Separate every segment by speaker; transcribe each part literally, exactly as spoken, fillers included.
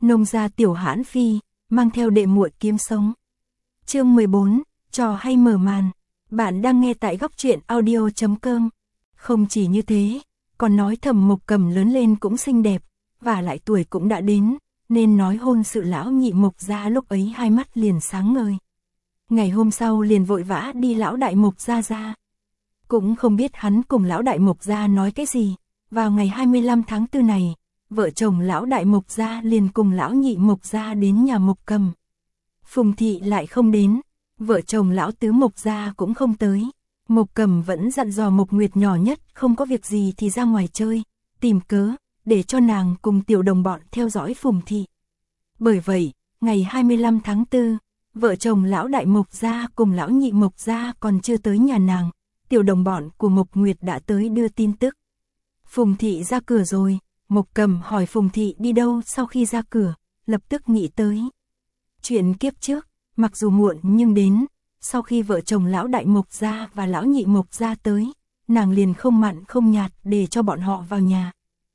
Speaker 1: Nông gia Tiểu Hãn Phi, mang theo đệ muội kiếm sống. Chương mười bốn, trò hay mở màn. Bạn đang nghe tại góc truyện audio chấm com. Không chỉ như thế, còn nói thầm Mộc Cầm lớn lên cũng xinh đẹp, và lại tuổi cũng đã đến, nên nói hôn sự lão nhị Mộc gia lúc ấy hai mắt liền sáng ngời. Ngày hôm sau liền vội vã đi lão đại Mộc gia ra. Cũng không biết hắn cùng lão đại Mộc gia nói cái gì, vào ngày hai mươi lăm tháng tư này, vợ chồng lão đại Mộc gia liền cùng lão nhị Mộc gia đến nhà Mộc Cầm. Phùng thị lại không đến, vợ chồng lão tứ Mộc gia cũng không tới. Mộc Cầm vẫn dặn dò Mộc Nguyệt nhỏ nhất không có việc gì thì ra ngoài chơi, tìm cớ, để cho nàng cùng tiểu đồng bọn theo dõi Phùng thị. Bởi vậy, ngày hai mươi lăm tháng tư, vợ chồng lão đại Mộc gia cùng lão nhị Mộc gia còn chưa tới nhà nàng, tiểu đồng bọn của Mộc Nguyệt đã tới đưa tin tức. Phùng thị ra cửa rồi, Mộc Cầm hỏi Phùng thị đi đâu. Sau khi ra cửa, lập tức nghĩ tới chuyện kiếp trước, mặc dù muộn nhưng đến. Sau khi vợ chồng lão đại Mộc gia và lão nhị Mộc gia tới, nàng liền không mặn không nhạt để cho bọn họ vào nhà.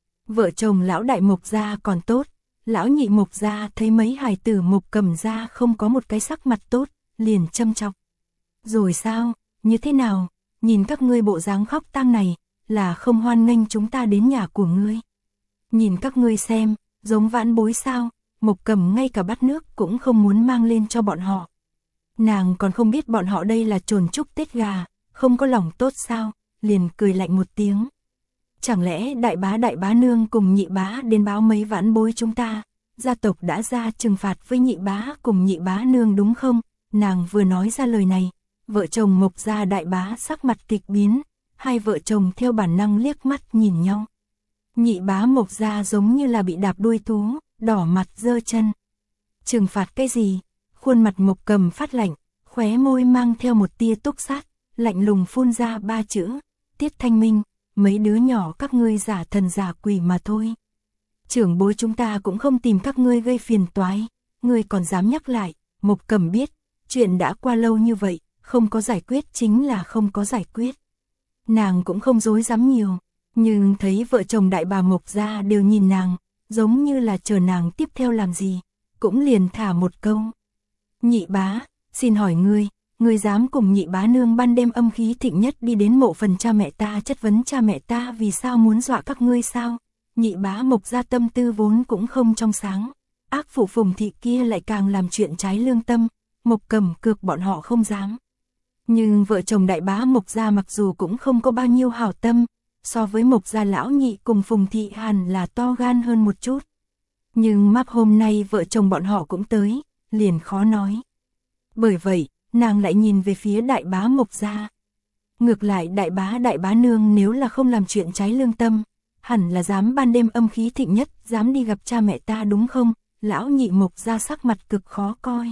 Speaker 1: Vợ chồng lão đại Mộc gia còn tốt, lão nhị Mộc gia thấy mấy hài tử Mộc Cầm gia không có một cái sắc mặt tốt, liền châm chọc. Rồi sao, như thế nào, nhìn các ngươi bộ dáng khóc tang này, là không hoan nghênh chúng ta đến nhà của ngươi. Nhìn các ngươi xem, giống vãn bối sao, Mộc Cầm ngay cả bát nước cũng không muốn mang lên cho bọn họ. Nàng còn không biết bọn họ đây là trồn chúc Tết gà, không có lòng tốt sao, liền cười lạnh một tiếng. Chẳng lẽ đại bá đại bá nương cùng nhị bá đến báo mấy vãn bối chúng ta, gia tộc đã ra trừng phạt với nhị bá cùng nhị bá nương đúng không? Nàng vừa nói ra lời này, vợ chồng Mộc gia đại bá sắc mặt kịch biến, hai vợ chồng theo bản năng liếc mắt nhìn nhau. Nhị bá Mộc gia giống như là bị đạp đuôi thú, đỏ mặt giơ chân. Trừng phạt cái gì? Khuôn mặt Mộc Cầm phát lạnh, khóe môi mang theo một tia túc sát, lạnh lùng phun ra ba chữ, Tiết Thanh Minh, mấy đứa nhỏ các ngươi giả thần giả quỷ mà thôi. Trưởng bối chúng ta cũng không tìm các ngươi gây phiền toái, ngươi còn dám nhắc lại. Mộc Cầm biết, chuyện đã qua lâu như vậy, không có giải quyết chính là không có giải quyết. Nàng cũng không dối dám nhiều, nhưng thấy vợ chồng đại bà Mộc gia đều nhìn nàng, giống như là chờ nàng tiếp theo làm gì, cũng liền thả một câu. Nhị bá, xin hỏi ngươi, ngươi dám cùng nhị bá nương ban đêm âm khí thịnh nhất đi đến mộ phần cha mẹ ta chất vấn cha mẹ ta vì sao muốn dọa các ngươi sao? Nhị bá Mộc gia tâm tư vốn cũng không trong sáng, ác phụ Phùng thị kia lại càng làm chuyện trái lương tâm, Mộc Cầm cược bọn họ không dám. Nhưng vợ chồng đại bá Mộc gia mặc dù cũng không có bao nhiêu hảo tâm, so với Mộc gia lão nhị cùng Phùng thị hẳn là to gan hơn một chút. Nhưng map hôm nay vợ chồng bọn họ cũng tới, liền khó nói. Bởi vậy, nàng lại nhìn về phía đại bá Mộc gia. Ngược lại đại bá đại bá nương nếu là không làm chuyện trái lương tâm, hẳn là dám ban đêm âm khí thịnh nhất, dám đi gặp cha mẹ ta đúng không? Lão nhị Mộc gia sắc mặt cực khó coi.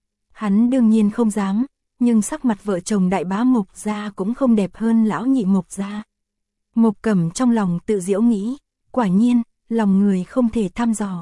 Speaker 1: Hắn đương nhiên không dám, nhưng sắc mặt vợ chồng đại bá Mộc gia cũng không đẹp hơn lão nhị Mộc gia. Mộc Cầm trong lòng tự giễu nghĩ, quả nhiên, lòng người không thể thăm dò.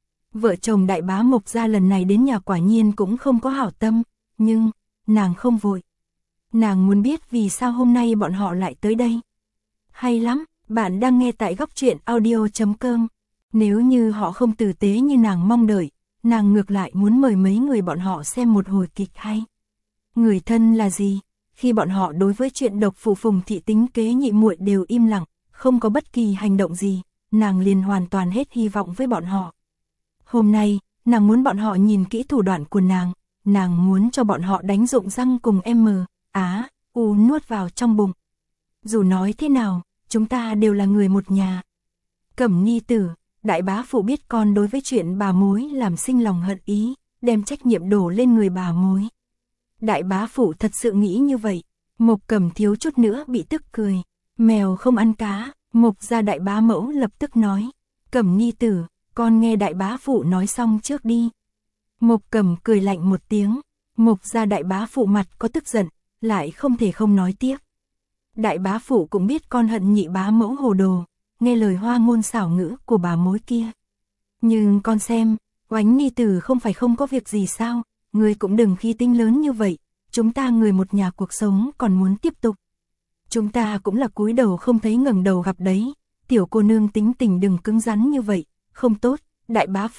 Speaker 1: Vợ chồng đại bá Mộc gia lần này đến nhà quả nhiên cũng không có hảo tâm, nhưng, nàng không vội. Nàng muốn biết vì sao hôm nay bọn họ lại tới đây. Hay lắm, bạn đang nghe tại góc truyện audio chấm com. Nếu như họ không tử tế như nàng mong đợi, nàng ngược lại muốn mời mấy người bọn họ xem một hồi kịch hay. Người thân là gì? Khi bọn họ đối với chuyện độc phụ Phùng thị tính kế nhị muội đều im lặng, không có bất kỳ hành động gì, nàng liền hoàn toàn hết hy vọng với bọn họ. Hôm nay, nàng muốn bọn họ nhìn kỹ thủ đoạn của nàng, nàng muốn cho bọn họ đánh rụng răng cùng M, Á, U nuốt vào trong bụng. Dù nói thế nào, chúng ta đều là người một nhà. Cẩm Ni tử, đại bá phụ biết con đối với chuyện bà mối làm sinh lòng hận ý, đem trách nhiệm đổ lên người bà mối. Đại bá phụ thật sự nghĩ như vậy, Mộc Cầm thiếu chút nữa bị tức cười. Mèo không ăn cá, Mộc gia đại bá mẫu lập tức nói. Cẩm Ni tử, con nghe đại bá phụ nói xong trước đi. Mộc Cầm cười lạnh một tiếng, Mộc gia đại bá phụ mặt có tức giận, lại không thể không nói tiếp. Đại bá phụ cũng biết con hận nhị bá mẫu hồ đồ, nghe lời hoa ngôn xảo ngữ của bà mối kia. Nhưng con xem, Oánh Ni tử không phải không có việc gì sao, ngươi cũng đừng khí tính lớn như vậy, chúng ta người một nhà cuộc sống còn muốn tiếp tục. Chúng ta cũng là cúi đầu không thấy ngẩng đầu gặp đấy, tiểu cô nương tính tình đừng cứng rắn như vậy, không tốt. Đại bá phụ,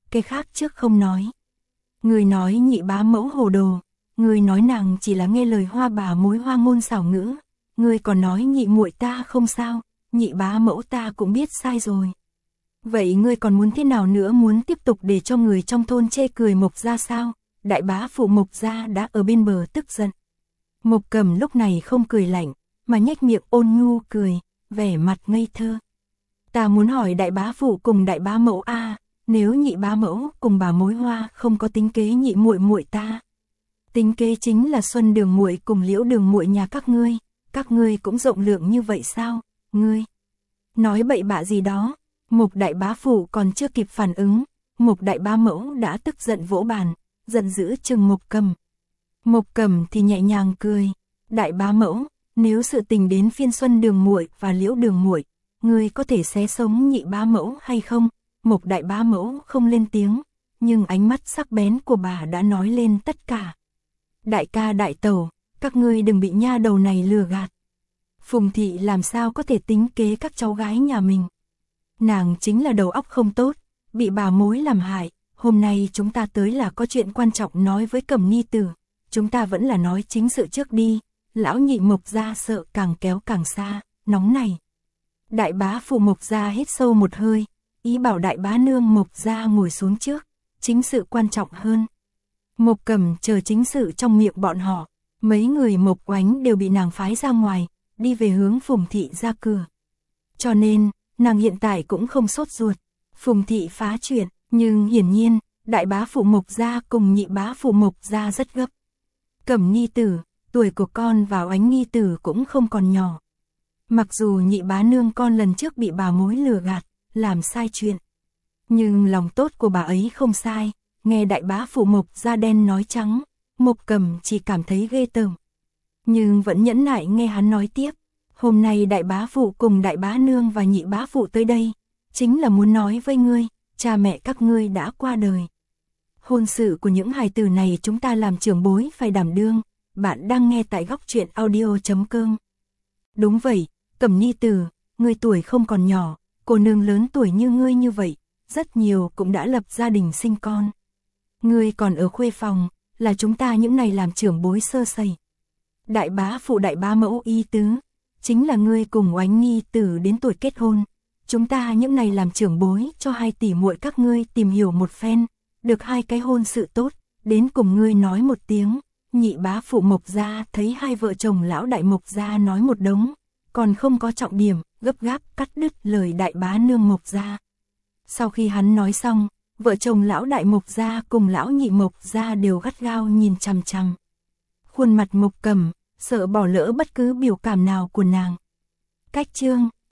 Speaker 1: cái khác trước không nói. Người nói nhị bá mẫu hồ đồ, người nói nàng chỉ là nghe lời hoa bà mối hoa ngôn xảo ngữ, người còn nói nhị muội ta không sao, nhị bá mẫu ta cũng biết sai rồi. Vậy ngươi còn muốn thế nào nữa, muốn tiếp tục để cho người trong thôn chê cười Mộc gia sao? Đại bá phụ Mộc gia đã ở bên bờ tức giận. Mộc Cầm lúc này không cười lạnh, mà nhếch miệng ôn nhu cười, vẻ mặt ngây thơ. Ta muốn hỏi đại bá phụ cùng đại bá mẫu a, nếu nhị bá mẫu cùng bà mối hoa không có tính kế nhị muội muội ta. Tính kế chính là Xuân Đường muội cùng Liễu Đường muội nhà các ngươi, các ngươi cũng rộng lượng như vậy sao? Ngươi nói bậy bạ gì đó? Mộc đại bá phụ còn chưa kịp phản ứng, Mộc đại bá mẫu đã tức giận vỗ bàn, giận dữ trừng Mộc Cầm. Mộc Cầm thì nhẹ nhàng cười, đại bá mẫu, nếu sự tình đến phiên Xuân Đường muội và Liễu Đường muội, ngươi có thể xé sống nhị bá mẫu hay không? Mộc đại bá mẫu không lên tiếng, nhưng ánh mắt sắc bén của bà đã nói lên tất cả. Đại ca đại tẩu, các ngươi đừng bị nha đầu này lừa gạt. Phùng thị làm sao có thể tính kế các cháu gái nhà mình? Nàng chính là đầu óc không tốt, bị bà mối làm hại. Hôm nay chúng ta tới là có chuyện quan trọng nói với Cẩm Nhi tử. Chúng ta vẫn là nói chính sự trước đi. Lão nhị Mộc gia sợ càng kéo càng xa, nóng này. Đại bá phụ Mộc gia hít sâu một hơi, ý bảo đại bá nương Mộc gia ngồi xuống trước. Chính sự quan trọng hơn. Mộc Cầm chờ chính sự trong miệng bọn họ. Mấy người Mộc Oánh đều bị nàng phái ra ngoài, đi về hướng Phùng thị ra cửa. Cho nên, nàng hiện tại cũng không sốt ruột. Phùng thị phá chuyện, nhưng hiển nhiên, đại bá phụ Mộc gia cùng nhị bá phụ Mộc gia rất gấp. Cẩm Nhi tử, tuổi của con và Oánh Nhi tử cũng không còn nhỏ. Mặc dù nhị bá nương con lần trước bị bà mối lừa gạt, làm sai chuyện. Nhưng lòng tốt của bà ấy không sai, nghe đại bá phụ Mộc gia đen nói trắng, Mộc Cầm chỉ cảm thấy ghê tởm. Nhưng vẫn nhẫn nại nghe hắn nói tiếp. Hôm nay đại bá phụ cùng đại bá nương và nhị bá phụ tới đây, chính là muốn nói với ngươi, cha mẹ các ngươi đã qua đời. Hôn sự của những hài tử này chúng ta làm trưởng bối phải đảm đương. Bạn đang nghe tại góc truyện audio chấm com. Đúng vậy, Cẩm Nhi tử, ngươi tuổi không còn nhỏ, cô nương lớn tuổi như ngươi như vậy, rất nhiều cũng đã lập gia đình sinh con. Ngươi còn ở khuê phòng, là chúng ta những này làm trưởng bối sơ sẩy. Đại bá phụ đại bá mẫu y tứ, chính là ngươi cùng Oánh Nhi tử đến tuổi kết hôn. Chúng ta những này làm trưởng bối cho hai tỷ muội các ngươi tìm hiểu một phen, được hai cái hôn sự tốt, đến cùng ngươi nói một tiếng. Nhị bá phụ Mộc gia thấy hai vợ chồng lão đại Mộc gia nói một đống, còn không có trọng điểm, gấp gáp cắt đứt lời đại bá nương Mộc gia. Sau khi hắn nói xong, vợ chồng lão đại Mộc gia cùng lão nhị Mộc gia đều gắt gao nhìn chằm chằm. Khuôn mặt Mộc Cầm, sợ bỏ lỡ bất cứ biểu cảm nào của nàng. Cách chương